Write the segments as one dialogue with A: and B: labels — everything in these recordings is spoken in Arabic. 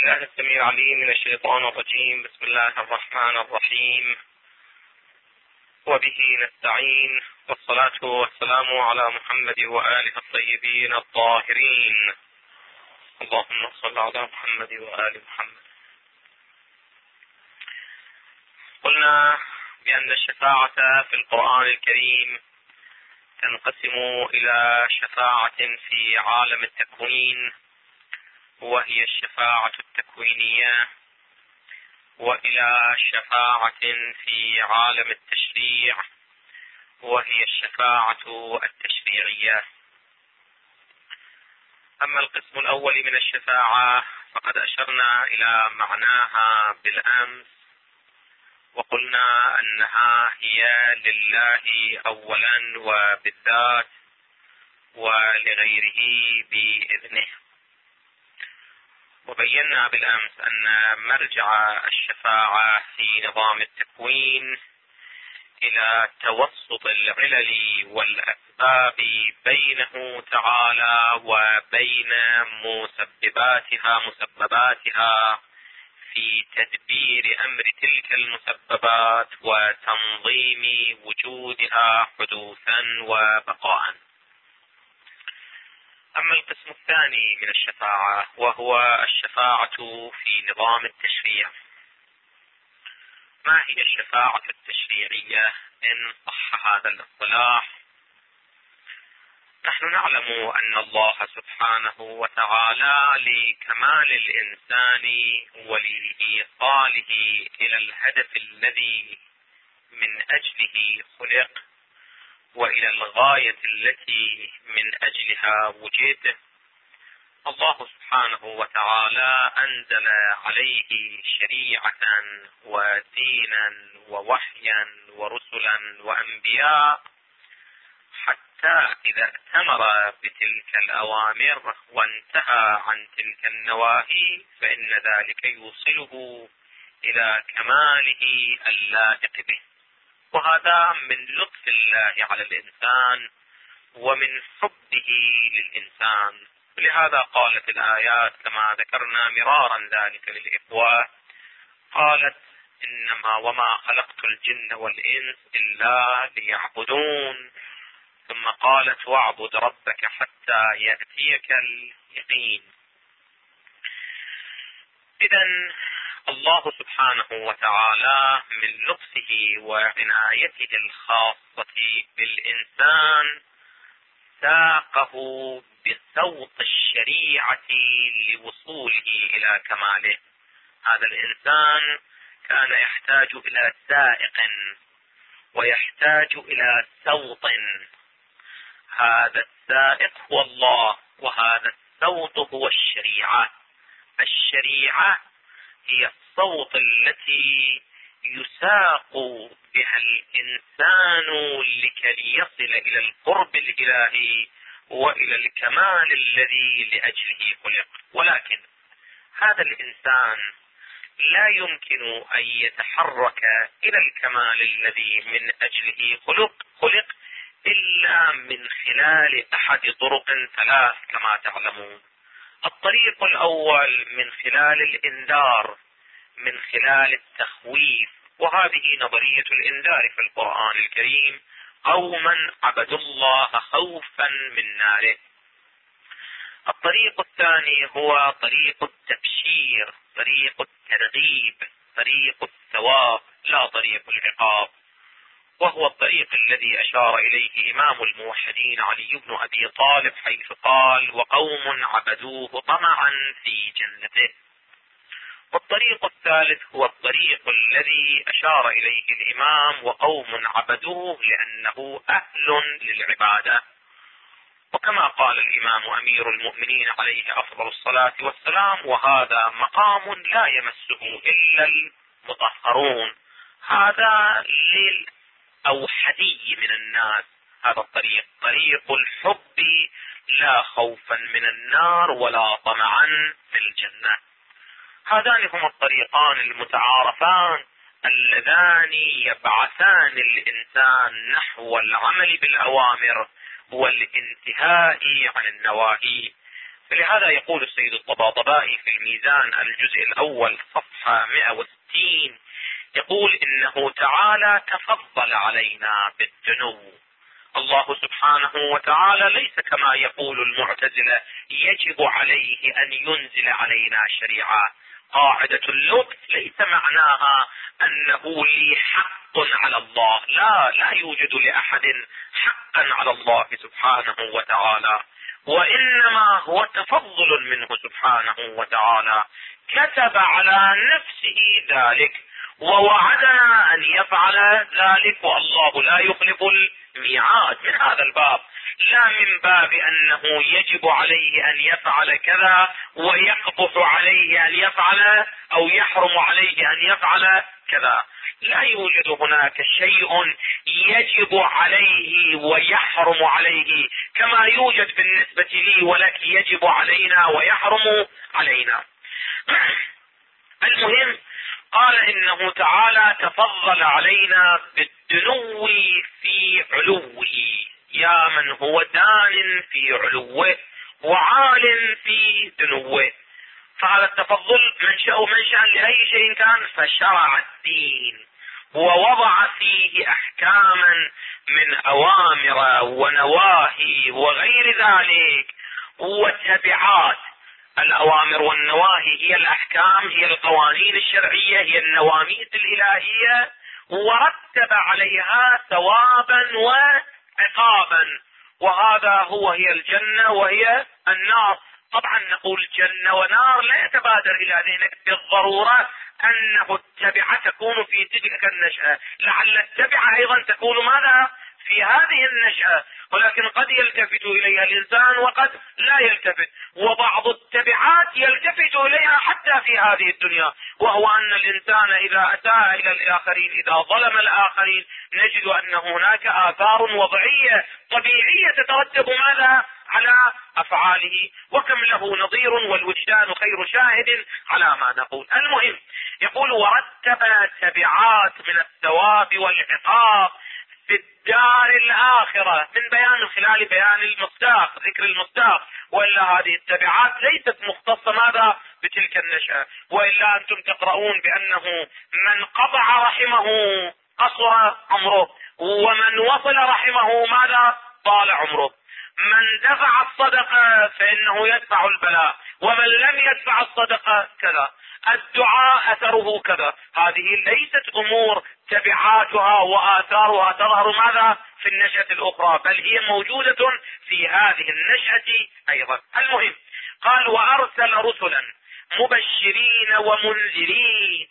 A: بالله السميع العليم من الشيطان الرجيم. بسم الله الرحمن الرحيم، وبه نستعين، والصلاة والسلام على محمد وآله الطيبين الطاهرين. اللهم صل على محمد وآل محمد. قلنا بأن الشفاعة في القرآن الكريم تنقسم إلى شفاعة في عالم التكوين وهي الشفاعة التكوينية، وإلى شفاعة في عالم التشريع وهي الشفاعة التشريعية. أما القسم الأول من الشفاعة فقد أشرنا إلى معناها بالأمس، وقلنا أنها هي لله أولا وبالذات ولغيره بإذنه. وبينا بالأمس أن مرجع الشفاعة في نظام التكوين إلى توسط العلل والأسباب بينه تعالى وبين مسبباتها في تدبير أمر تلك المسببات وتنظيم وجودها حدوثا وبقاء. أما القسم الثاني من الشفاعة وهو الشفاعة في نظام التشريع. ما هي الشفاعة التشريعية إن صح هذا الاصطلاح؟ نحن نعلم أن الله سبحانه وتعالى لكمال الإنسان ولإيصاله إلى الهدف الذي من أجله خلق وإلى الغاية التي من أجلها وجد، الله سبحانه وتعالى أنزل عليه شريعة ودينا ووحيا ورسلا وأنبياء، حتى إذا ائتمر بتلك الأوامر وانتهى عن تلك النواهي فإن ذلك يوصله إلى كماله اللائق به. وهذا من لطف الله على الإنسان ومن حبه للإنسان. لهذا قالت الآيات كما ذكرنا مرارا ذلك للإخوة، قالت إنما وما خلقت الجن والإنس إلا ليعبدون، ثم قالت واعبد ربك حتى يأتيك اليقين. إذن الله سبحانه وتعالى من لطفه وعنايته الخاصة بالإنسان ساقه بسوط الشريعة لوصوله إلى كماله. هذا الإنسان كان يحتاج إلى سائق ويحتاج إلى سوط. هذا السائق هو الله، وهذا السوط هو الشريعة. الشريعة هي الصوت التي يساق بها الإنسان لكي يصل إلى القرب الإلهي وإلى الكمال الذي لأجله خلق. ولكن هذا الإنسان لا يمكن أن يتحرك إلى الكمال الذي من أجله خلق إلا من خلال أحد طرق ثلاث كما تعلمون. الطريق الأول من خلال الإنذار، من خلال التخويف، وهذه نظرية الإنذار في القرآن الكريم: قوما عبدوا الله خوفا من ناره. الطريق الثاني هو طريق التبشير، طريق الترغيب، طريق الثواب، لا طريق العقاب، وهو الطريق الذي أشار إليه إمام الموحدين علي بن أبي طالب حيث قال: وقوم عبدوه طمعا في جنته. والطريق الثالث هو الطريق الذي أشار إليه الإمام: وقوم عبدوه لأنه أهل للعبادة. وكما قال الإمام أمير المؤمنين عليه أفضل الصلاة والسلام: وهذا مقام لا يمسه إلا المطهرون. هذا للأوحدي من الناس. هذا الطريق طريق الحب، لا خوفا من النار ولا طمعا في الجنة. هذان هما الطريقان المتعارفان اللذان يبعثان الإنسان نحو العمل بالأوامر والانتهاء عن النواهي. فلهذا يقول السيد الطباطبائي في الميزان الجزء الأول صفحة 160، يقول إنه تعالى تفضل علينا بالدنو. الله سبحانه وتعالى ليس كما يقول المعتزلة يجب عليه أن ينزل علينا شريعة. قاعدة اللطف ليس معناها أنه لي حق على الله، لا يوجد لأحد حقا على الله سبحانه وتعالى، وإنما هو تفضل منه سبحانه وتعالى. كتب على نفسه ذلك ووعدنا أن يفعل ذلك، والله لا يخلف الميعاد. من هذا الباب، لا من باب أنه يجب عليه أن يفعل كذا ويقبح عليه أن يفعل أو يحرم عليه أن يفعل كذا. لا يوجد هناك شيء يجب عليه ويحرم عليه كما يوجد بالنسبة لي ولك يجب علينا ويحرم علينا. المهم، قال إنه تعالى تفضل علينا بالدنو في علوه، يا من هو دان في علوه وعال في دنوه. فهذا التفضل منشأ لأي شيء كان، فشرع الدين ووضع فيه أحكاما من أوامر ونواهي وغير ذلك وتبعات. الأوامر والنواهي هي الأحكام، هي القوانين الشرعية، هي النواميس الإلهية، ورتب عليها ثوابا وعقابا، وهذا هي الجنة وهي النار. طبعا نقول جنة ونار لا يتبادر إلى ذهنك بالضرورة أنه التبعة تكون في تلك النشأة، لعل التبعة أيضا تكون ماذا في هذه النشأة، ولكن قد يلتفت إليها الإنسان وقد لا يلتفت، وبعض التبعات يلتفت إليها حتى في هذه الدنيا، وهو أن الإنسان إذا أساء إلى الآخرين، إذا ظلم الآخرين، نجد أن هناك آثار وضعية طبيعية تترتب ماذا على أفعاله، وكم له نظير والوجدان خير شاهد على ما نقول. المهم، يقول ورتب تبعات من الثواب والعقاب في الدار الآخرة من خلال بيان المصداق، ذكر المصداق، وإلا هذه التبعات ليست مختصة ماذا بتلك النشأة. وإلا أنتم تقرؤون بأنه من قطع رحمه قصر عمره، ومن وصل رحمه ماذا طال عمره، من دفع الصدقة فإنه يدفع البلاء، ومن لم يدفع الصدقة كذا، الدعاء أثره كذا. هذه ليست أمور تبعاتها وآثارها تظهر ماذا في النشأة الأخرى، بل هي موجودة في هذه النشأة أيضا. المهم، قال وأرسل رسلا مبشرين ومنذرين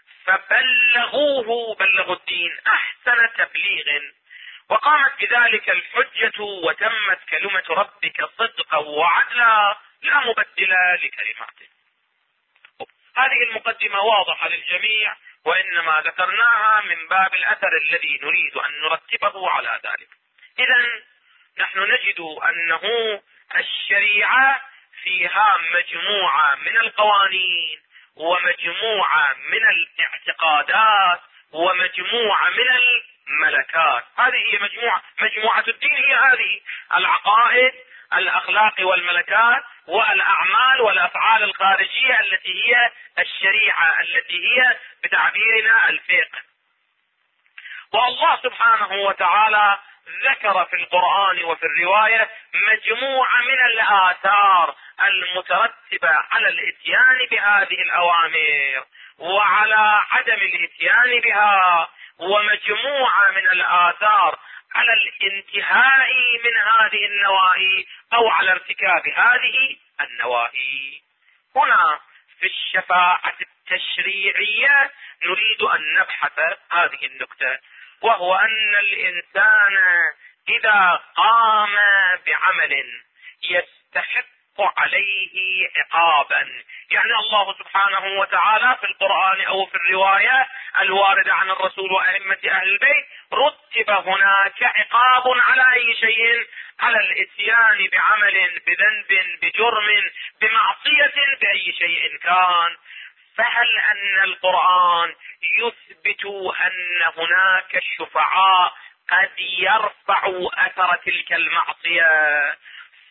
A: بلغوا الدين أحسن تبليغ، وقامت بذلك الحجة وتمت كلمة ربك صدقا وعدلا لا مبدل لكلماته. هذه المقدمة واضحة للجميع، وإنما ذكرناها من باب الأثر الذي نريد أن نرتبه على ذلك. إذن نحن نجد أنه الشريعة فيها مجموعة من القوانين ومجموعة من الاعتقادات ومجموعة من الملكات. هذه هي مجموعة الدين، هي هذه العقائد، الأخلاق والملكات والأعمال والأفعال الخارجية التي هي الشريعة، التي هي بتعبيرنا الفقه. والله سبحانه وتعالى ذكر في القرآن وفي الرواية مجموعة من الآثار المترتبة على الإتيان بهذه الأوامر وعلى عدم الإتيان بها، ومجموعة من الآثار على الانتهاء من هذه النواهي أو على ارتكاب هذه النواهي. هنا في الشفاعة التشريعية نريد أن نبحث هذه النكتة، وهو أن الإنسان إذا قام بعمل يستحق عليه عقابا، يعني الله سبحانه وتعالى في القرآن أو في الرواية الواردة عن الرسول وأئمة أهل البيت رتب هناك عقاب على أي شيء، على الإتيان بعمل، بذنب، بجرم، بمعصية، بأي شيء كان. فهل أن القرآن يثبت أن هناك شفعاء قد يرفعوا أثر تلك المعصية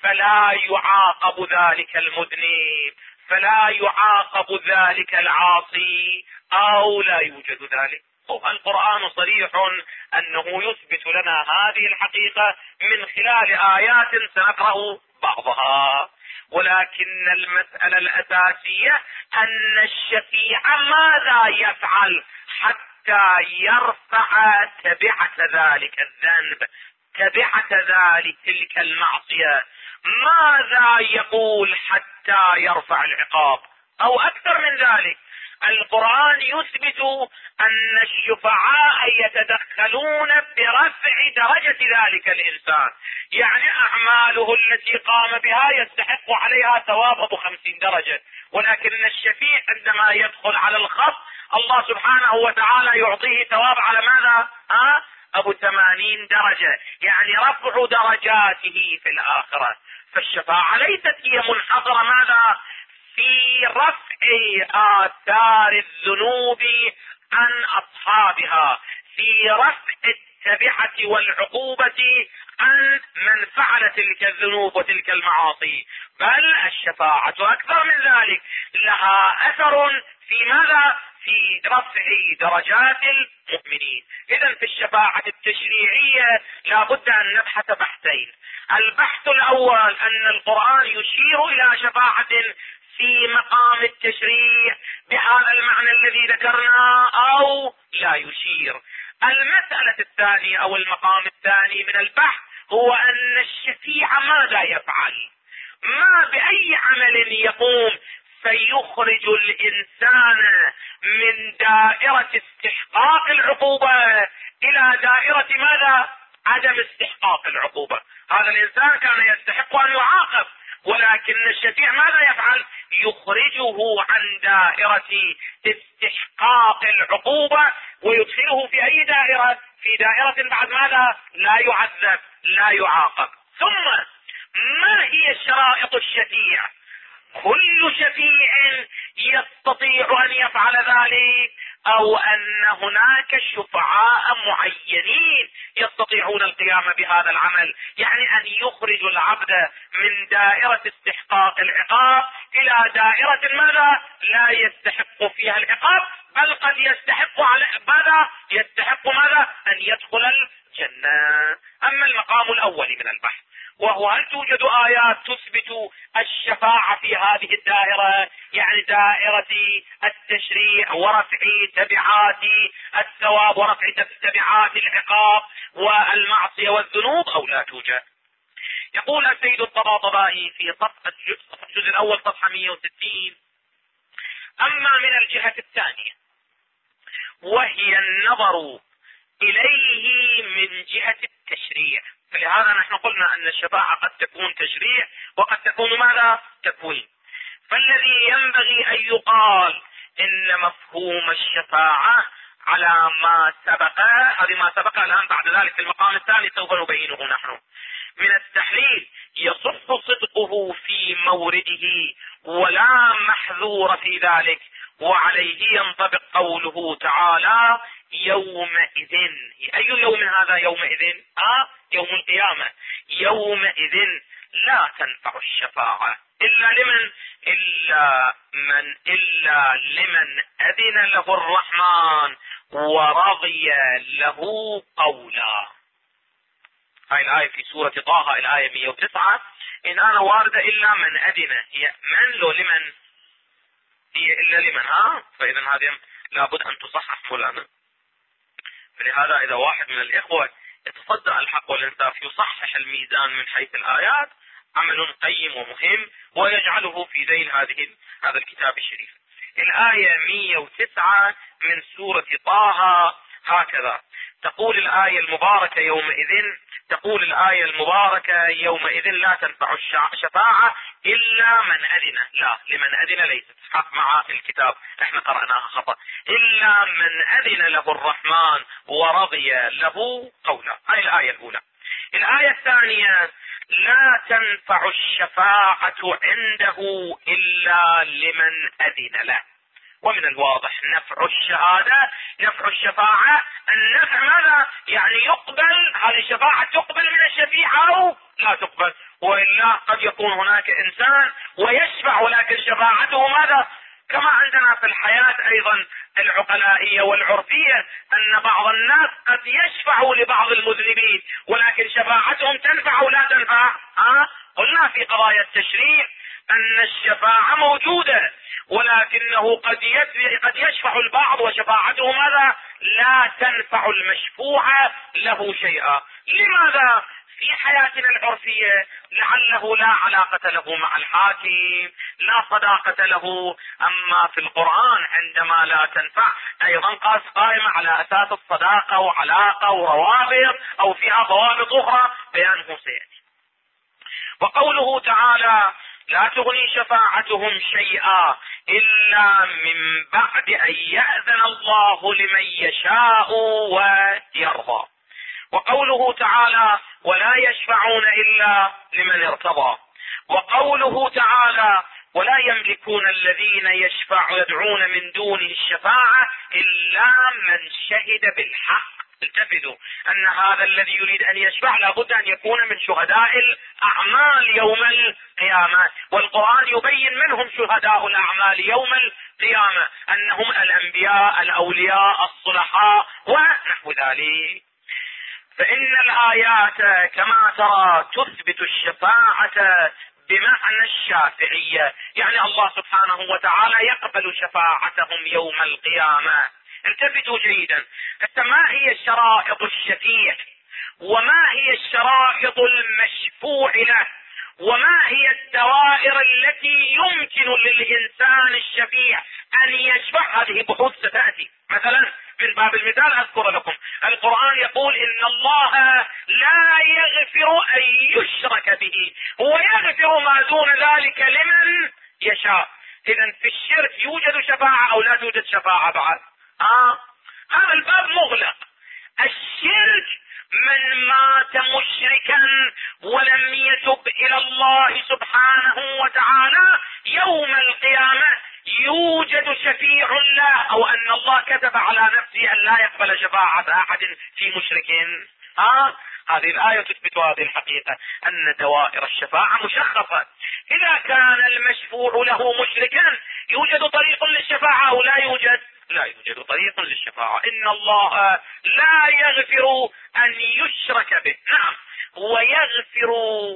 A: فلا يعاقب ذلك المذنب، فلا يعاقب ذلك العاصي، أو لا يوجد ذلك. القرآن صريح أنه يثبت لنا هذه الحقيقة من خلال آيات سنقرأ بعضها، ولكن المسألة الأساسية أن الشفيع ماذا يفعل حتى يرفع تبعة ذلك الذنب، تبعة ذلك تلك المعصية؟ ماذا يقول حتى يرفع العقاب؟ أو أكثر من ذلك، القرآن يثبت أن الشفعاء يتدخلون برفع درجة ذلك الإنسان، يعني أعماله التي قام بها يستحق عليها ثواب أبو 50 درجة، ولكن الشفيع عندما يدخل على الخط الله سبحانه وتعالى يعطيه ثواب على ماذا؟ أبو 80 درجة، يعني رفع درجاته في الآخرة. فالشفاعة ليست هي منحصرة ماذا؟ في رفع آثار الذنوب عن أصحابها، في رفع التبعة والعقوبة عن من فعل تلك الذنوب وتلك المعاصي، بل الشفاعة أكثر من ذلك، لها أثر في ماذا؟ في رفع درجات المؤمنين. إذن في الشفاعة التشريعية لا بد أن نبحث بحثين. البحث الأول أن القرآن يشير إلى شفاعة في مقام التشريع بهذا المعنى الذي ذكرناه أو لا يشير. المسألة الثانية أو المقام الثاني من البحث هو أن الشفيع ماذا يفعل، ما بأي عمل يقوم فيخرج الإنسان من دائرة استحقاق العقوبة إلى دائرة ماذا؟ عدم استحقاق العقوبة. هذا الإنسان كان يستحق أن يعاقب، ولكن الشفيع ماذا يفعل؟ يخرجه عن دائرة استحقاق العقوبة ويدخله في أي دائرة؟ في دائرة بعد ماذا؟ لا يعذب، لا يعاقب. ثم ما هي شرائط الشفيع؟ كل شفيع يستطيع أن يفعل ذلك، أو أن هناك شفعاء معينين يستطيعون القيام بهذا العمل، يعني أن يخرج العبد من دائرة استحقاق العقاب إلى دائرة ماذا؟ لا يستحق فيها العقاب، بل قد يستحق على ماذا؟ يستحق ماذا؟ أن يدخل الجنة. أما المقام الأول من البحث وهو هل توجد آيات تثبت الشفاعة في هذه الدائرة، يعني دائرة التشريع ورفع تبعات الثواب ورفع تبعات العقاب والمعصية والذنوب، أو لا توجد؟ يقول السيد الطباطبائي في الجزء الأول صفحة 160: أما من الجهة الثانية وهي النظر إليه من جهة التشريع، فلهذا نحن قلنا أن الشفاعة قد تكون تشريع وقد تكون ماذا؟ تكوين. فالذي ينبغي أن يقال إن مفهوم الشفاعة على ما سبق، هذه ما سبق الآن بعد ذلك في المقام الثاني سوف نبينه نحن من التحليل، يصح صدقه في مورده ولا محذور في ذلك، وعليه ينطبق قوله تعالى: يومئذ. أي يوم هذا؟ يومئذ يوم القيامة. يومئذ لا تنفع الشفاعة إلا لمن؟ إلا لمن أذن له الرحمن ورضي له قولا. هاي الآية في سورة طه الآية 109. إن أنا واردة إلا من أذن، هي من لو لمن؟ هي إلا لمن فإذا هذه لابد أن تصحح فلانا. فلهذا إذا واحد من الإخوة يتصدى الحق والإنصاف يصحح الميزان من حيث الآيات، عمل قيم ومهم ويجعله في ذيل هذا الكتاب الشريف. الآية 109 من سورة طه هكذا تقول الآية المباركة: يومئذ لا تنفع الشفاعة إلا من أذن. لا، لمن أذن ليست حق مع الكتاب، احنا قرأناها خطأ. إلا من أذن له الرحمن ورضي له قولا. هاي الآية الأولى. الآية الثانية: لا تنفع الشفاعة عنده إلا لمن أذن له. ومن الواضح نفع الشفاعة النفع ماذا؟ يعني يقبل هذه الشفاعة، تقبل من الشفيع أو لا تقبل. وإلا قد يكون هناك إنسان ويشفع ولكن شفاعته ماذا؟ كما عندنا في الحياة أيضا العقلائية والعرفية أن بعض الناس قد يشفعوا لبعض المذنبين ولكن شفاعتهم تنفع أو لا تنفع. قلنا في قضايا التشريع أن الشفاعة موجودة ولكنه قد يشفع البعض وشفاعته ماذا؟ لا تنفع المشفوع له شيئا. لماذا؟ في حياتنا العرفية لعله لا علاقة له مع الحاكم، لا صداقة له. أما في القرآن عندما لا تنفع أيضا قائمة على أساس الصداقة وعلاقة وروابط أو فيها ضوابط أخرى بيانه سيأتي. وقوله تعالى لا تغني شفاعتهم شيئا إلا من بعد أن يأذن الله لمن يشاء ويرضى. وقوله تعالى ولا يشفعون إلا لمن ارتضى. وقوله تعالى ولا يملكون الذين يدعون من دونه الشفاعة إلا من شهد بالحق. التفتوا أن هذا الذي يريد أن يشفع لابد أن يكون من شهداء الأعمال يوم القيامة، والقرآن يبين منهم شهداء الأعمال يوم القيامة أنهم الأنبياء الأولياء الصلحاء ونحو ذلك. فإن الآيات كما ترى تثبت الشفاعة بمعنى الشافعية، يعني الله سبحانه وتعالى يقبل شفاعتهم يوم القيامة. انتبهوا جيدا، ما هي الشرائط الشفيع وما هي الشرائط المشفوع له وما هي الدوائر التي يمكن للإنسان الشفيع أن يشفع؟ هذه بحوث ستأتي. مثلا من باب المثال أذكر لكم القرآن يقول إن الله لا يغفر أن يشرك به ويغفر ما دون ذلك لمن يشاء. إذن في الشرك يوجد شفاعة أو لا توجد شفاعة بعد؟ هذا الباب مغلق. الشرك من مات مشركا ولم يتب إلى الله سبحانه وتعالى يوم القيامة يوجد شفيع له، أو أن الله كتب على نفسه أن لا يقبل شفاعة أحد في مشرك. هذه الآية تثبت هذه الحقيقة أن دوائر الشفاعة مشخصة. إذا كان المشفوع له مشركا يوجد طريق للشفاعة أو لا يوجد؟ لا يوجد طريق للشفاعة. إن الله لا يغفر أن يشرك به، نعم، ويغفر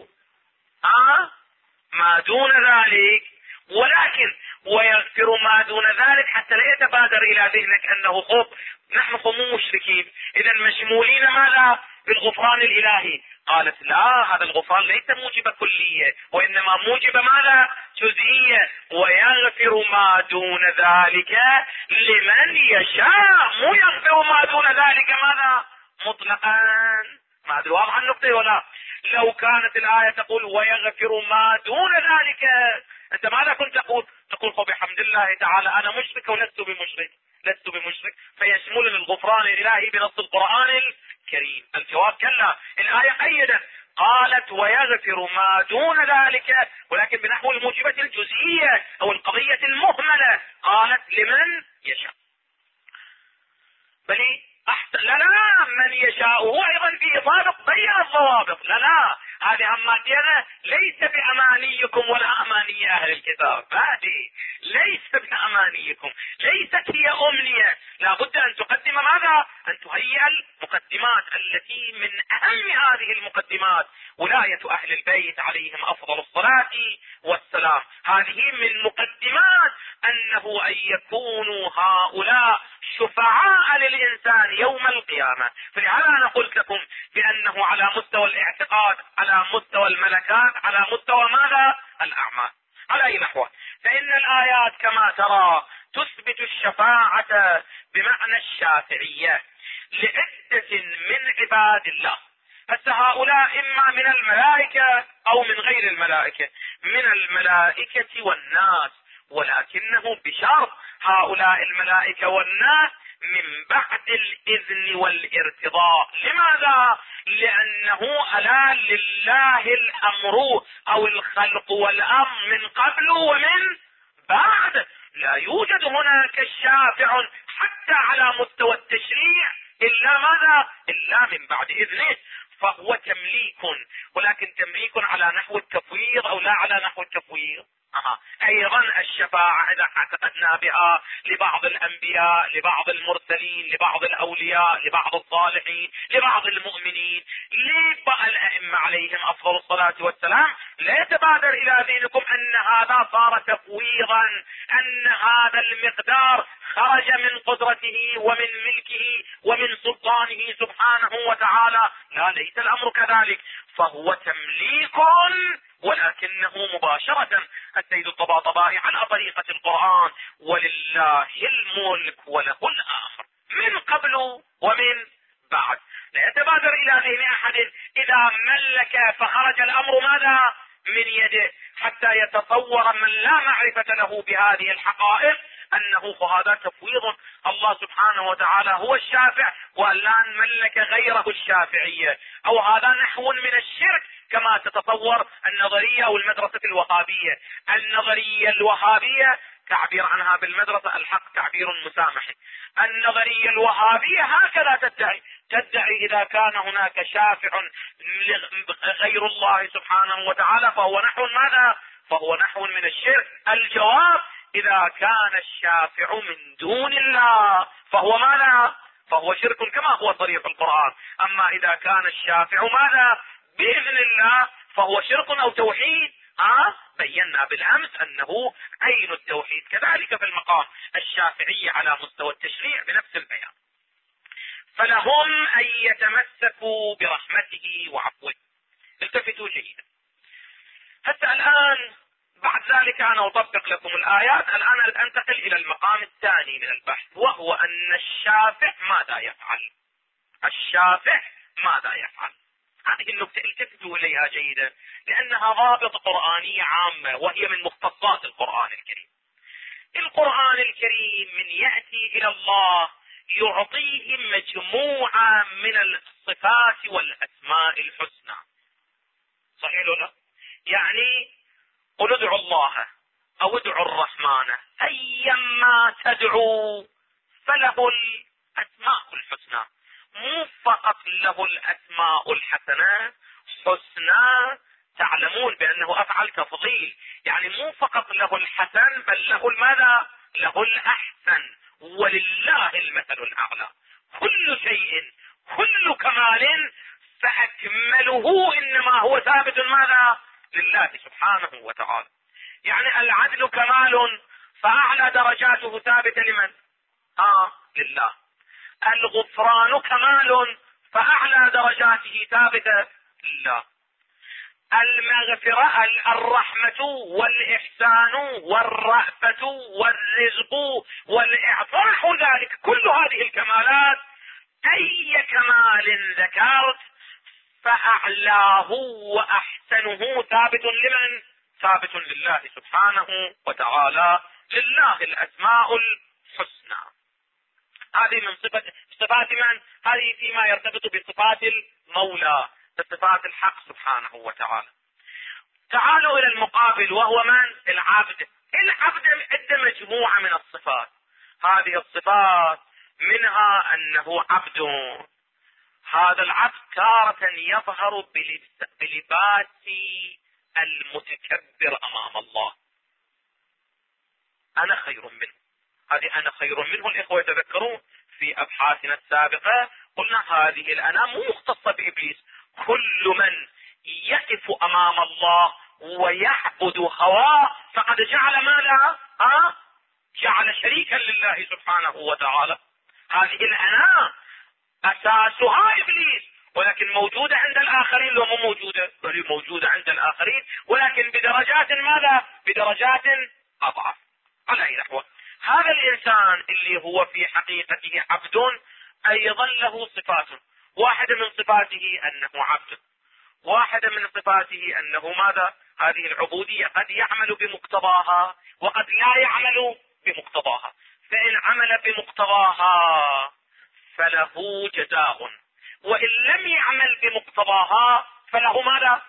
A: ما دون ذلك، ولكن ويغفر ما دون ذلك حتى لا يتبادر إلى ذهنك أنه نحن مو مشركين إذا مشمولين ماذا؟ بالغفران الإلهي. قالت لا، هذا الغفران ليس موجب كلية وإنما موجب ماذا؟ جزئية. ويغفر ما دون ذلك لمن يشاء، مو يغفر ما دون ذلك ماذا؟ مطلقا. ما أدري واضح النقطة ولا؟ لو كانت الآية تقول ويغفر ما دون ذلك، أنت ماذا كنت تقول؟ تقول فبحمد الله تعالى أنا مشرك ولست بمشرك، لست بمشرك، فيشملني الغفران الإلهي بنص القرآن الكريم. الجواب كلا، الآية قيدت قالت ويغفر ما دون ذلك، ولكن بنحو الموجبة الجزئية أو القضية المهملة، قالت لمن يشاء. بل أحسن لا من يشاء، هو أيضا في إضافة ضيق الضوابط. لا هذه أمانينا ليس بأمانيكم ولا أماني أهل الكتاب، هذه ليس بأمانيكم، ليست هي أمنية. لابد أن تقدم ماذا؟ أن تهيئ المقدمات التي من أهم هذه المقدمات ولاية أهل البيت عليهم أفضل الصلاة والسلام. هذه من مقدمات أنه أن يكونوا هؤلاء شفعاء للإنسان يوم القيامة. فلهذا أنا قلت لكم بأنه على مستوى الاعتقاد، على مستوى الملكات، على مستوى ماذا؟ الأعمال. على أي نحو؟ فإن الآيات كما ترى تثبت الشفاعة بمعنى الشافعية لعدة من عباد الله. هؤلاء إما من الملائكة أو من غير الملائكة، من الملائكة والناس، ولكنه بشرط هؤلاء الملائكة والناس من بعد الإذن والارتضاء. لماذا؟ لأنه ألا لله الأمر أو الخلق والأمر من قبل ومن بعد. لا يوجد هناك شافع حتى على مستوى التشريع إلا ماذا؟ إلا من بعد إذنه. فهو تمليك، ولكن تمليك على نحو التفويض او لا على نحو التفويض. ايضا الشفاعة اذا اعتقدنا بها لبعض الانبياء، لبعض المرسلين، لبعض الاولياء، لبعض الصالحين، لبعض المؤمنين، لبعض الائمة عليهم افضل الصلاة والسلام، لا يتبادر الى ذهنكم ان هذا صار تفويضا، ان هذا المقدار خرج من قدرته ومن ملكه ومن سلطانه سبحانه وتعالى. لا، ليس الامر كذلك، فهو تمليك ولكنه مباشرة. السيد الطباطبائي على طريقة القرآن: ولله الملك وله الامر من قبل ومن بعد. لا يتبادر الى ذهن احد اذا ملك فخرج الامر ماذا من يده، حتى يتصور من لا معرفة له بهذه الحقائق انه فهذا تفويض. الله سبحانه وتعالى هو الشافع والان ملك غيره الشافعية، او هذا نحو من الشرك كما تتصور النظرية او المدرسة الوهابية. النظرية الوهابية تعبير عنها بالمدرسة الحق تعبير مسامح. النظرية الوهابية هكذا تدعي اذا كان هناك شافع غير الله سبحانه وتعالى فهو نحو ماذا؟ فهو نحو من الشرك. الجواب: اذا كان الشافع من دون الله فهو ماذا؟ فهو شرك كما هو صريح القرآن. اما اذا كان الشافع ماذا؟ باذن الله فهو شرك او توحيد. بينا بالامس انه عين التوحيد. كذلك في المقام الشافعي على مستوى التشريع بنفس البيان. فلهم ان يتمسكوا برحمته وعفوه. التفتوا جيدا. حتى الان بعد ذلك انا اطبق لكم الايات. الان انتقل الى المقام الثاني من البحث، وهو ان الشافع ماذا يفعل. الشافع ماذا يفعل؟ هذه النقطة التفتوا اليها جيدا، لانها ضابط قرآنية عامة وهي من مختصات القرآن الكريم. القرآن الكريم من يأتي الى الله يعطيه مجموعة من الصفات والاسماء الحسنى. صحيح ولا لا؟ يعني قل ادعوا الله او ادعوا الرحمن ايما تدعوا فله الاسماء الحسنى. مو فقط له الاسماء الحسنة حسنى، تعلمون بانه افعل تفضيل، يعني مو فقط له الحسن بل له ماذا؟ له الاحسن. ولله المثل الاعلى. كل شيء كل كمال فاكمله انما هو ثابت ماذا؟ لله سبحانه وتعالى. يعني العدل كمال فاعلى درجاته ثابتة لمن؟ لله. الغفران كمال فاعلى درجاته ثابتة لله. المغفرة الرحمة والاحسان والرأفة والرزق والاعطاء، ذلك كل هذه الكمالات اي كمال ذكرت فاعلاه واحسنه ثابت لمن؟ ثابت لله سبحانه وتعالى. لله الاسماء الحسنى. هذه من صفات من؟ هذه فيما يرتبط بصفات المولى، بصفات الحق سبحانه وتعالى. تعالوا الى المقابل وهو من؟ العبد. العبد عنده مجموعة من الصفات. هذه الصفات منها انه عبد. هذا العبد تارة يظهر بلباس المتكبر امام الله. انا خير منه. هذه انا خير منه. الاخوة يتذكرون في ابحاثنا السابقة قلنا هذه الانا مو مختصة بابليس. كل من يقف امام الله ويعبد هواه فقد جعل ماذا؟ جعل شريكا لله سبحانه وتعالى. هذه الانا اساسها ابليس، ولكن موجودة عند الاخرين. لو مو موجودة بل موجودة عند الاخرين، ولكن بدرجات ماذا؟ بدرجات اضعف. على اي نحو هذا الانسان اللي هو في حقيقته عبد ايضا له صفات. واحدة من صفاته انه عبد، واحدة من صفاته انه ماذا؟ هذه العبودية قد يعمل بمقتضاها وقد لا يعمل بمقتضاها. فإن عمل بمقتضاها فله جزاء، وإن لم يعمل بمقتضاها فله ماذا؟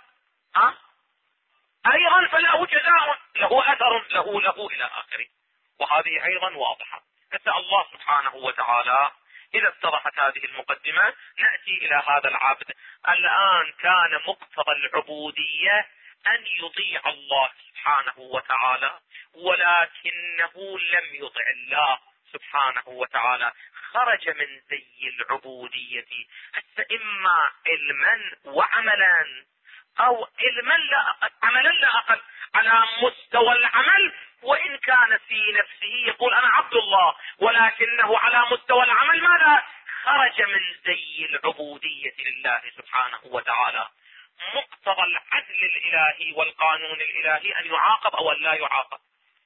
A: أيضا فله جزاء، له أثر له إلى آخره. وهذه أيضا واضحة. نسأل الله سبحانه وتعالى إذا اتضحت هذه المقدمة نأتي إلى هذا العبد. الآن كان مقتضى العبودية أن يطيع الله سبحانه وتعالى، ولكنه لم يطع الله سبحانه وتعالى، خرج من زي العبودية. حتى إما علما وعملا، أو علما لا أقل، عملا لا أقل، على مستوى العمل وإن كان في نفسه يقول أنا عبد الله، ولكنه على مستوى العمل ماذا؟ خرج من زي العبودية لله سبحانه وتعالى. مقتضى العدل الإلهي والقانون الإلهي أن يعاقب أو أن لا يعاقب.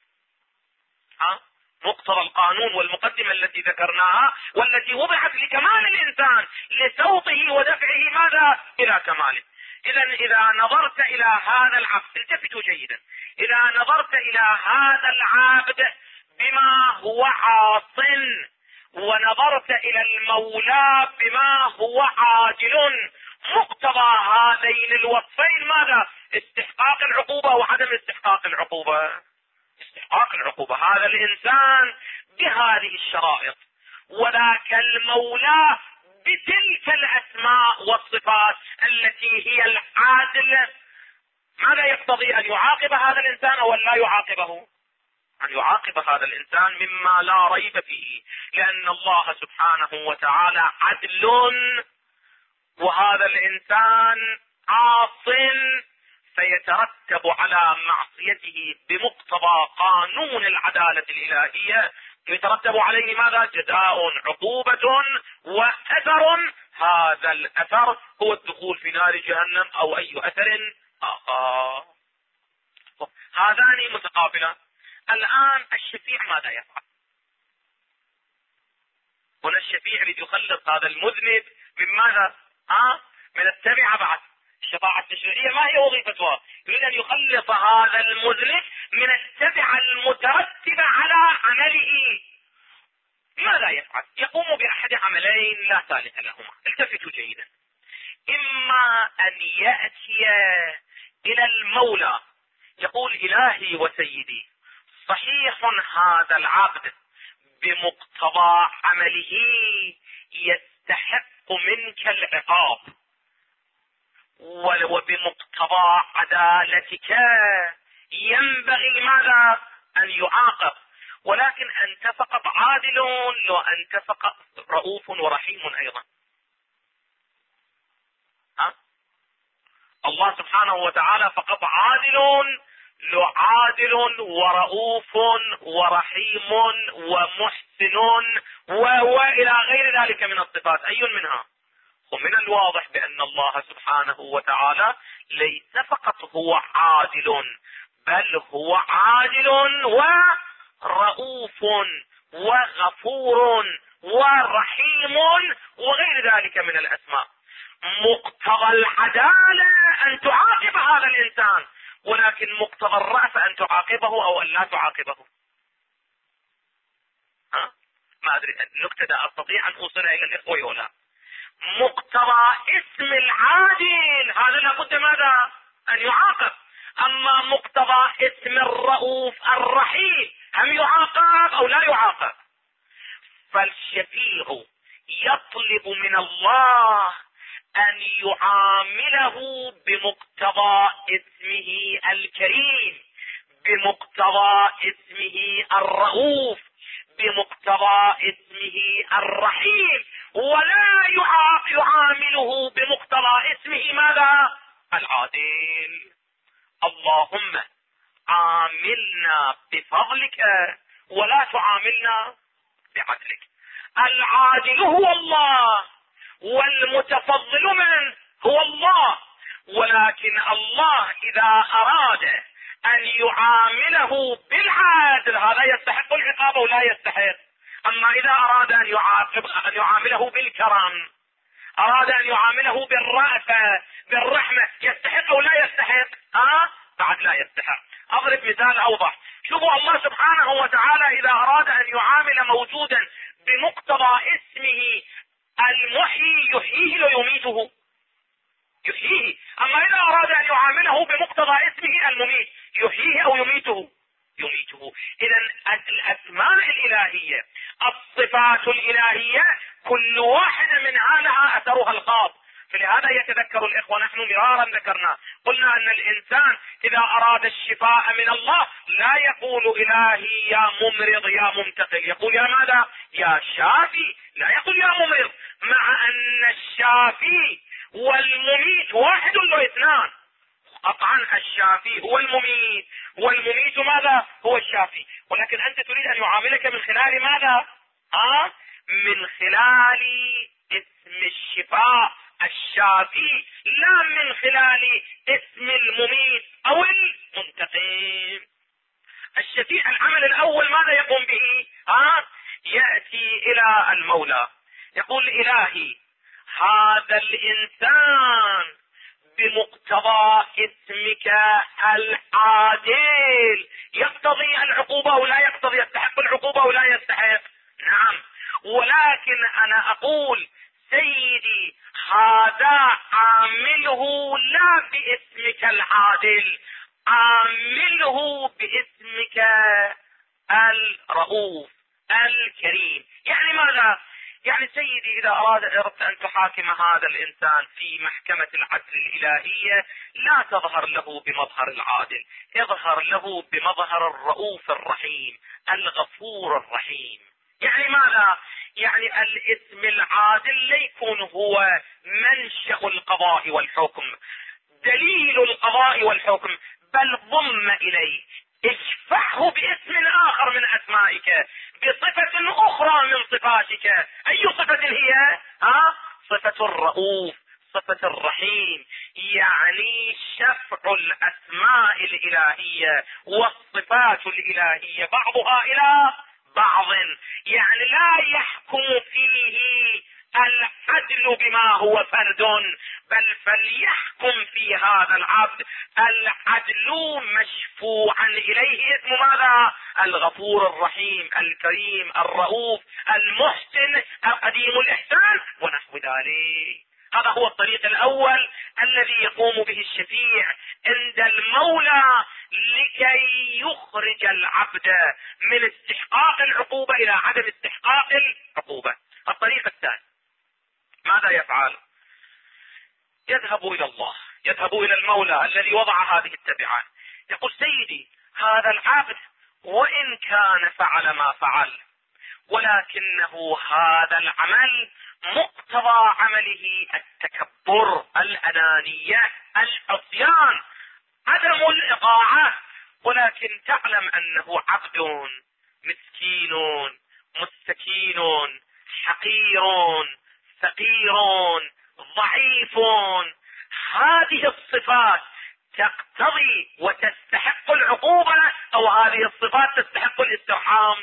A: مقتضى القانون والمقدمة التي ذكرناها والتي وضعت لكمال الإنسان، لسوطه ودفعه ماذا؟ إلى كماله. إذا نظرت إلى هذا العبد، التفتوا جيدا، إذا نظرت إلى هذا العبد بما هو عاص، ونظرت إلى المولى بما هو عاجل، مقتضى هذين الوصفين ماذا؟ استحقاق العقوبة وعدم استحقاق العقوبة. استحقاق العقوبة، هذا الإنسان بهذه الشرائط، وذاك المولى بتلك الأسماء والصفات التي هي العادل. ماذا يقتضي؟ أن يعاقب هذا الإنسان أو لا يعاقبه؟ أن يعاقب هذا الإنسان مما لا ريب فيه، لأن الله سبحانه وتعالى عدل، وهذا الإنسان عاص، فيترتب على معصيته بمقتضى قانون العدالة الإلهية، يترتب عليه ماذا؟ جزاء، عقوبة، وأثر. هذا الأثر هو الدخول في نار جهنم أو أي أثر آخر. هذان متقابلان. الآن الشفيع ماذا يفعل؟ هنا الشفيع يريد يخلص هذا المذنب من ماذا؟ من التبعة. بعد الشفاعة التشريعية ما هي وظيفتها؟ يريد أن يخلص هذا المذنب من التبعة المترتبة على عمله. ماذا يفعل؟ يقوم بأحد عملين لا ثالث لهما، التفتوا جيدا. إما أن يأتي إلى المولى يقول إلهي وسيدي، صحيح هذا العبد بمقتضى عمله يستحق منك العقاب، وبمقتضى عدالتك ينبغي ماذا؟ أن يعاقب، ولكن أنت فقط عادل، لو أنت فقط رؤوف ورحيم أيضا. الله سبحانه وتعالى فقط عادل، لو عادل ورؤوف ورحيم ومحسن وإلى غير ذلك من الصفات، أي منها؟ ومن الواضح بأن الله سبحانه وتعالى ليس فقط هو عادل، بل هو عادل ورؤوف وغفور ورحيم وغير ذلك من الأسماء. مقتضى العدالة أن تعاقب هذا الإنسان، ولكن مقتضى الرأفة أن تعاقبه أو أن لا تعاقبه. ما أدري النكتة أستطيع أن أوصلها إلى الإخوة ولا؟ مقتضى اسم العادل هذا لابد ماذا؟ أن يعاقب. أما مقتضى اسم الرؤوف الرحيم هم يعاقب أو لا يعاقب؟ فالشفيع يطلب من الله أن يعامله بمقتضى اسمه الكريم، بمقتضى اسمه الرؤوف، بمقتضى اسمه الرحيم، ولا يعامله بمقتضى اسمه ماذا؟ العادل. اللهم عاملنا بفضلك ولا تعاملنا بعدلك. العادل هو الله، والمتفضل من هو الله، ولكن الله إذا أراد أن يعامله بالعدل هذا يستحق العقاب ولا يستحق. أما إذا أراد أن يعامله بالكرم، أراد أن يعامله بالرأفة بالرحمة، يستحق أو لا يستحق؟ بعد لا يستحق. أضرب مثال أوضح. شوفوا الله سبحانه وتعالى إذا أراد أن يعامل موجودا بمقتضى اسمه المحيي يحييه ويميته، يحييه. أما إذا أراد أن يعامله بمقتضى اسمه المميت يحييه أو يميته. يميته. إذا الأسماء الإلهية، الصفات الإلهية، كل واحدة منها لها أثرها الخاص. فلهذا يتذكر الإخوة، نحن مرارا ذكرنا، قلنا أن الإنسان إذا أراد الشفاء من الله لا يقول إلهي يا ممرض يا منتقل، يقول يا ماذا؟ يا شافي، لا يقول يا ممرض، مع أن الشافي والمميت واحد له اثنان. قطعا الشافي هو المميت، والمميت ماذا؟ هو الشافي. ولكن أنت تريد أن يعاملك من خلال ماذا؟ من خلال اسم الشفاء الشافي، لا من خلال اسم المميت أو المنتقم. الشفيع العمل الأول ماذا يقوم به؟ يأتي إلى المولى يقول إلهي هذا الإنسان بمقتضى اسمك العادل يقتضي العقوبة ولا يقتضي، يستحق العقوبة ولا يستحق؟ نعم. ولكن أنا أقول سيدي هذا عامله لا باسمك العادل، عامله باسمك الرؤوف الكريم. يعني ماذا؟ يعني سيدي إذا أردت أن تحاكم هذا الإنسان في محكمة العدل الإلهية لا تظهر له بمظهر العادل، اظهر له بمظهر الرؤوف الرحيم الغفور الرحيم. يعني ماذا؟ يعني الاسم العادل ليكون هو منشأ القضاء والحكم، دليل القضاء والحكم، بل ضم إليه، اشفعه باسم آخر من أسمائك، بصفة أخرى من صفاتك. أي صفة هي؟ صفة الرؤوف، صفة الرحيم. يعني شفع الأسماء الإلهية والصفات الإلهية بعضها إلى بعض، يعني لا يحكم فيه العدل بما هو فرد، بل فليحكم في هذا العبد العدل مشفوعا إليه اسم ماذا؟ الغفور الرحيم الكريم الرؤوف المحسن القديم الإحسان ونحو ذلك. هذا هو الطريق الأول الذي يقوم به الشفيع عند المولى لكي يخرج العبد من استحقاق العقوبة إلى عدم استحقاق العقوبة. الطريق الثاني ماذا يفعل؟ يذهب إلى الله، يذهب إلى المولى الذي وضع هذه التبعات، يقول سيدي هذا العبد وإن كان فعل ما فعل، ولكنه هذا العمل مقتضى عمله التكبر، الأنانية، العصيان، عدم الإطاعة، ولكن تعلم أنه عبد مسكين مستكين حقير فقير ضعيف. هذه الصفات تقتضي وتستحق العقوبة أو هذه الصفات تستحق الاسترحام؟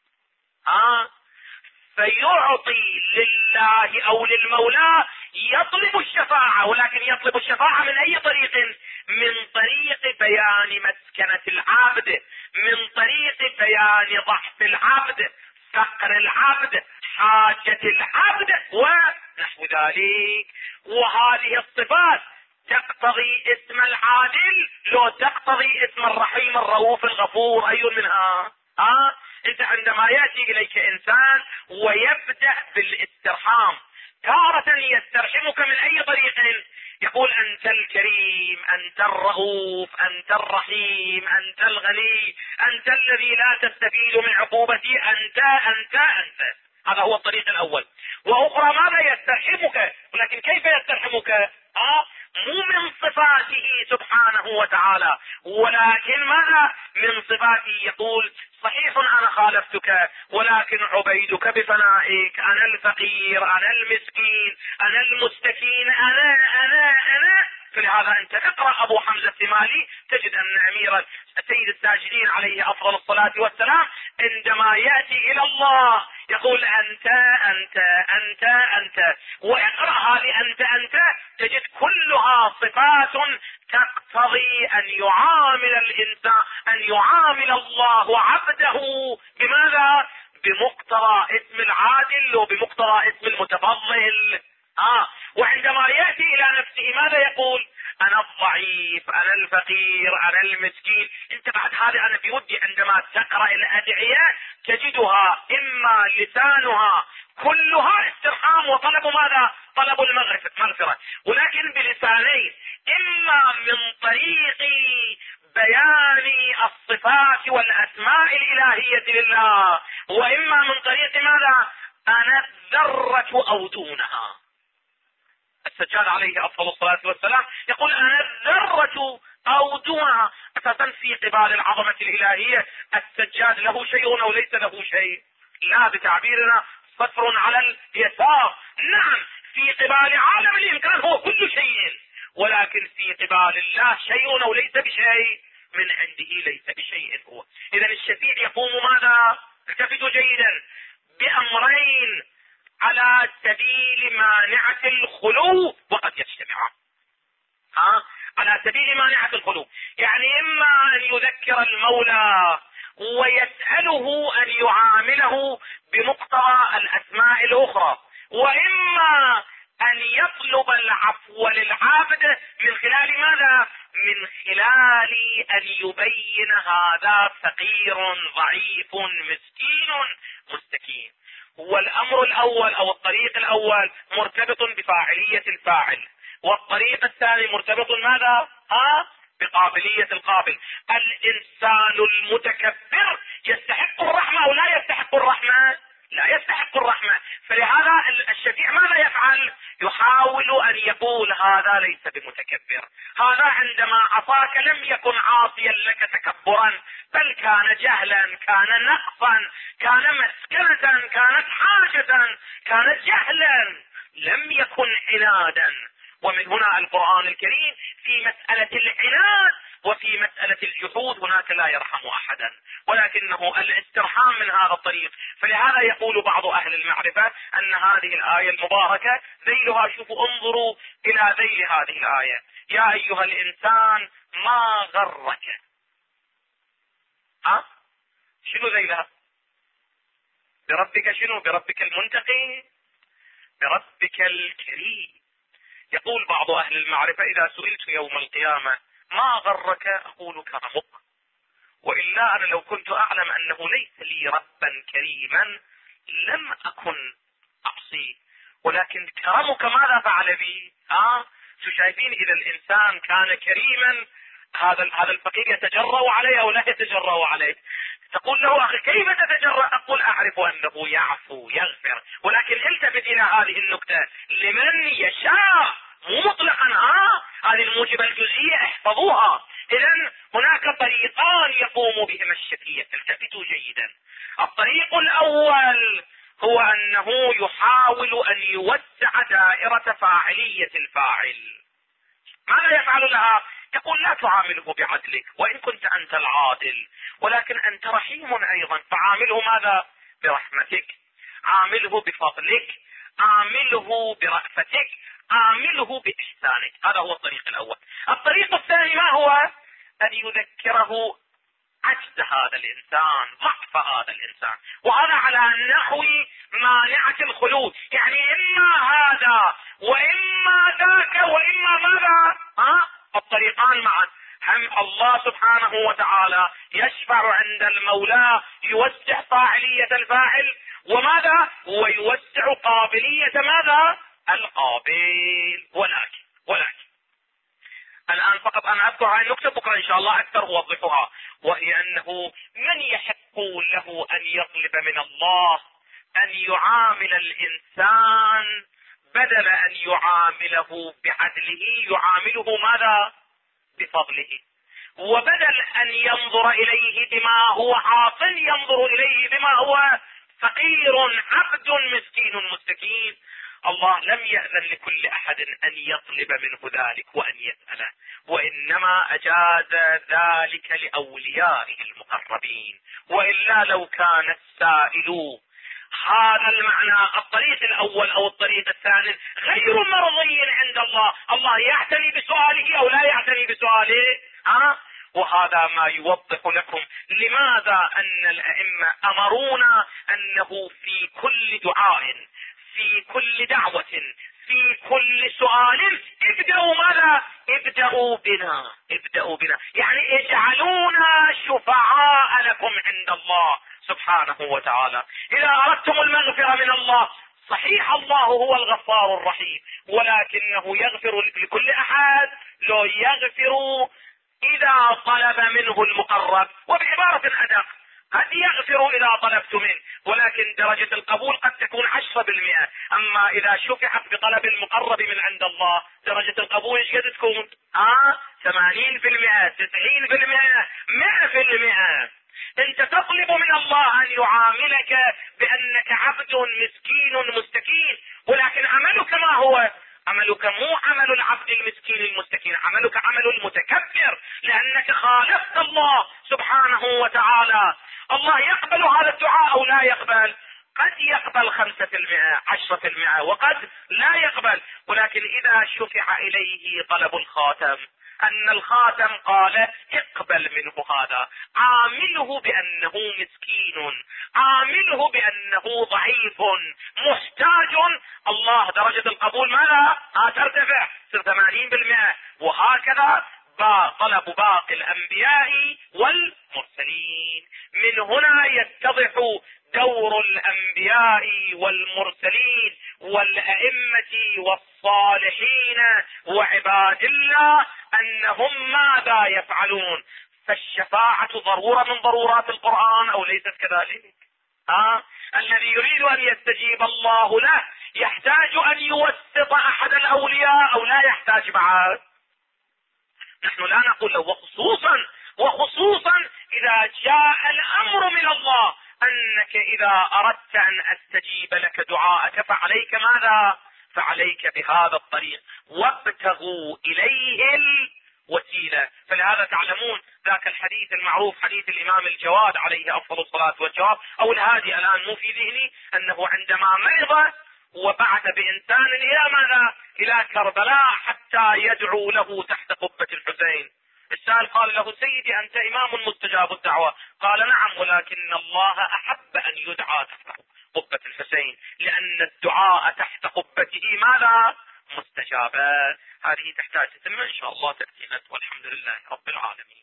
A: فيعطي لله أو للمولى، يطلب الشفاعة، ولكن يطلب الشفاعة من أي طريق؟ من طريق بيان مسكنة العبد، من طريق بيان ضعف العبد، فقر العبد، حاجة العبد ونحو ذلك. وهذه الصفات تقتضي اسم العادل لو تقتضي اسم الرحيم الرؤوف الغفور. أي منها؟ انت عندما يأتي اليك انسان ويبدأ بالاسترحام، تارة يسترحمك من اي طريق؟ يقول انت الكريم، انت الرؤوف، انت الرحيم، انت الغني، انت الذي لا تستفيد من عقوبتي، انت انت انت. هذا هو الطريق الاول. واخرى ماذا؟ يسترحمك، ولكن كيف يسترحمك؟ مو من صفاته سبحانه وتعالى، ولكن ماذا؟ من صفاته. يقول صحيح انا خالفتك ولكن عبيدك بفنائك، انا الفقير، انا المسكين، انا المستكين، انا. فلهذا انت اقرأ ابو حمزة الثمالي تجد ان امير سيد الساجدين عليه افضل الصلاة والسلام عندما يأتي الى الله يقول انت انت انت انت. واقرأ هذه انت تجد كلها صفات تقتضي ان يعامل الانسان، ان يعامل الله عبده بماذا؟ بمقتضى اسم العادل وبمقتضى اسم المتفضل. وعندما يأتي الى نفسه ماذا يقول؟
B: انا الضعيف، انا الفقير، انا المسكين. انت بعد هذه انا في ودي عندما تقرأ الادعية تجدها اما لسانها كلها استرحام وطلب ماذا؟ طلب المغفرة، ولكن بلسانين، اما من طريق بيان الصفات والاسماء الالهية لله، واما من طريق ماذا؟ انا الذرة او دونها. السجاد عليه افضل الصلاة والسلام يقول انا الذرة او دونها. اساسا في قبال العظمة الالهية السجاد له شيء او ليس له شيء؟ لا، بتعبيرنا صفر على اليسار. نعم، في قبال عالم الامكان هو كل شيء، ولكن في قبال الله شيء او ليس بشيء؟ من عنده ليس بشيء هو. اذا الشفيع يقوم ماذا؟ التفتوا جيدا، بامرين على سبيل مانعة الخلو وقد يجتمعان. على سبيل مانعة الخلو، يعني اما ان يذكر المولى ويسأله ان يعامله بمقتضى الاسماء الاخرى، واما ان يطلب العفو للعابد من خلال ماذا؟ من خلال ان يبين هذا فقير ضعيف مسكين مستكين. هو الامر الاول او الطريق الاول مرتبط بفاعلية الفاعل، والطريق الثاني مرتبط ماذا؟ بقابلية القابل. الانسان المتكبر يستحق الرحمة او لا يستحق الرحمة؟ لا يستحق الرحمة. فلهذا الشفيع ماذا يفعل؟ يحاول ان يقول هذا ليس بمتكبر، هذا عندما عصاك لم يكن عاصيا لك تكبرا، بل كان جهلا، كان نقصا، كان مسكنة، كانت حاجة، كانت جهلا، لم يكن عنادا. ومن هنا القرآن الكريم في مسألة العناد وفي مسألة الجحود هناك لا يرحم احدا، ولكنه الاسترحام من هذا الطريق. فلهذا يقول بعض اهل المعرفة ان هذه الآية المباركة ذيلها، شوفوا انظروا الى ذيل هذه الآية: يا ايها الانسان ما غرك. شنو ذيلها؟ بربك شنو؟ بربك المنتقي، بربك الكريم. يقول بعض اهل المعرفة: اذا سئلت يوم القيامة ما غرك اقول كرمك، وإلا انا لو كنت اعلم انه ليس لي ربا كريما لم اكن اعصيه، ولكن كرمك ماذا فعل بي؟ شو شايفين؟ اذا الانسان كان كريما هذا الفقير يتجرأ عليه او لا يتجرأ عليه؟ تقول له اخي كيف تتجرأ؟ اقول اعرف انه يعفو يغفر، ولكن التفت الى هذه النكتة: لمن يشاء، مو مطلقا. هذه الموجبة الجزئية احفظوها. اذا هناك طريقان يقوم بهما الشفيع، التفتوا جيدا. الطريق الاول هو انه يحاول ان يوسع دائرة فاعلية الفاعل. ماذا يفعل لها؟ يقول لا تعامله بعدلك وان كنت انت العادل، ولكن انت رحيم ايضا، فعامله ماذا؟ برحمتك، عامله بفضلك، عامله برأفتك، عامله بإحسانك. هذا هو الطريق الاول. الطريق الثاني ما هو؟ ان يذكره عجز هذا الانسان، ضعف هذا الانسان، وهذا على نحو مانعة الخلود، يعني اما هذا واما ذاك واما ماذا؟ الطريقان معا. هم الله سبحانه وتعالى يشفع عند المولى يوسع فاعلية الفاعل، وماذا؟ ويوسع قابلية ماذا؟ القابل. ولكن الآن فقط أنا أذكر هذه النكتة، بكرة إن شاء الله أكثر أوضحها، وهي أنه من يحق له أن يطلب من الله أن يعامل الإنسان بدل أن يعامله بعدله، يعامله ماذا؟ بفضله، وبدل أن ينظر إليه بما هو عاطل ينظر إليه بما هو فقير عبد مسكين مستكين. الله لم يأذن لكل أحد أن يطلب منه ذلك وأن يسأله، وإنما أجاز ذلك لأوليائه المقربين، وإلا لو كان السائل هذا المعنى الطريق الأول أو الطريق الثاني غير مرضي عند الله، الله يعتني بسؤاله أو لا يعتني بسؤاله؟ وهذا ما يوضح لكم لماذا أن الأئمة أمرونا أنه في كل دعاء، في كل دعوة، في كل سؤال ابدأوا ماذا؟ ابدأوا بنا، يعني اجعلونا شفعاء لكم عند الله سبحانه وتعالى. إذا أردتم المغفرة من الله، صحيح الله هو الغفار الرحيم، ولكنه يغفر لكل أحد، لو يغفر إذا طلب منه المقرب. وبعبارة أدق، قد يغفر إذا طلبت منه، ولكن درجة القبول قد تكون 10%. أما إذا شفعت بطلب المقرب من عند الله، درجة القبول ايش قد تكون؟ 80%، 90%، 100%. انت تطلب من الله ان يعاملك بانك عبد مسكين مستكين، ولكن عملك ما هو؟ عملك مو عمل العبد المسكين المستكين، عملك عمل المتكبر، لانك خالفت الله سبحانه وتعالى. الله يقبل هذا الدعاء او لا يقبل؟ قد يقبل 5%، 10%، وقد لا يقبل. ولكن اذا شفع اليه طلب الخاتم، ان الخاتم قال اقبل منه هذا، عامله بانه مسكين، عامله بانه ضعيف محتاج، الله درجة القبول ماذا؟ ترتفع، تصير 80%. وهكذا طلب باقي الانبياء والمرسلين. من هنا يتضح دور الانبياء والمرسلين والائمة والصالحين وعباد الله، انهم ماذا يفعلون. فالشفاعة ضرورة من ضرورات القرآن او ليست كذلك؟ الذي يريد ان يستجيب الله له يحتاج ان يوسط احد الاولياء او لا يحتاج بعد؟ نحن لا نقول له، وخصوصا اذا جاء الامر من الله انك اذا اردت ان استجيب لك دعاءك فعليك ماذا؟ فعليك بهذا الطريق، وابتغوا اليه الوسيلة. فلهذا تعلمون ذاك الحديث المعروف، حديث الامام الجواد عليه افضل الصلاة والجواب، او الهادي الان مو في ذهني، انه عندما مرض وبعث بإنسان الى ماذا؟ الى كربلاء حتى يدعو له تحت قبة الحسين. السائل قال له: سيدي انت امام مستجاب الدعوة. قال: نعم، ولكن الله احب ان يدعى تحت قبة الحسين، لان الدعاء تحت قبته ماذا؟ مستجابات. هذه تحتاج تتم ان شاء الله تأتي، والحمد لله رب العالمين.